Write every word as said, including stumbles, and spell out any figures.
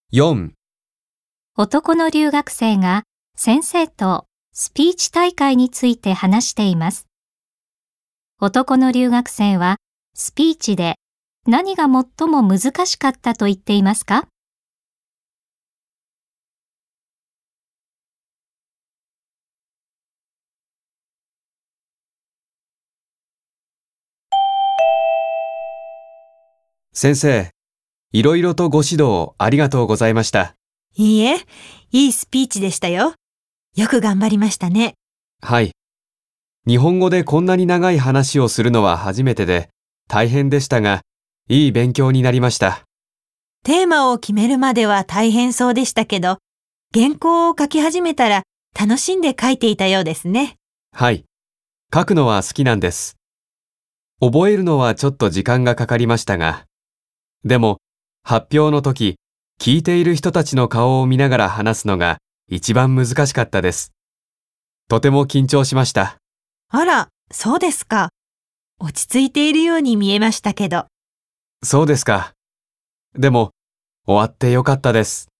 よん、 男の留学生が先生とスピーチ大会について話しています。男の留学生はスピーチで何が最も難しかったと言っていますか？ 先生、いろいろとご指導ありがとうございました。 いいえ、いいスピーチでしたよ。よく頑張りましたね。 はい。日本語でこんなに長い話をするのは初めてで大変でしたが、いい勉強になりました。 テーマを決めるまでは大変そうでしたけど、原稿を書き始めたら楽しんで書いていたようですね。 はい。書くのは好きなんです。覚えるのはちょっと時間がかかりましたが、でも発表の時、聞いている人たちの顔を見ながら話すのが一番難しかったです。とても緊張しました。 あら、そうですか。落ち着いているように見えましたけど。 そうですか。でも、終わってよかったです。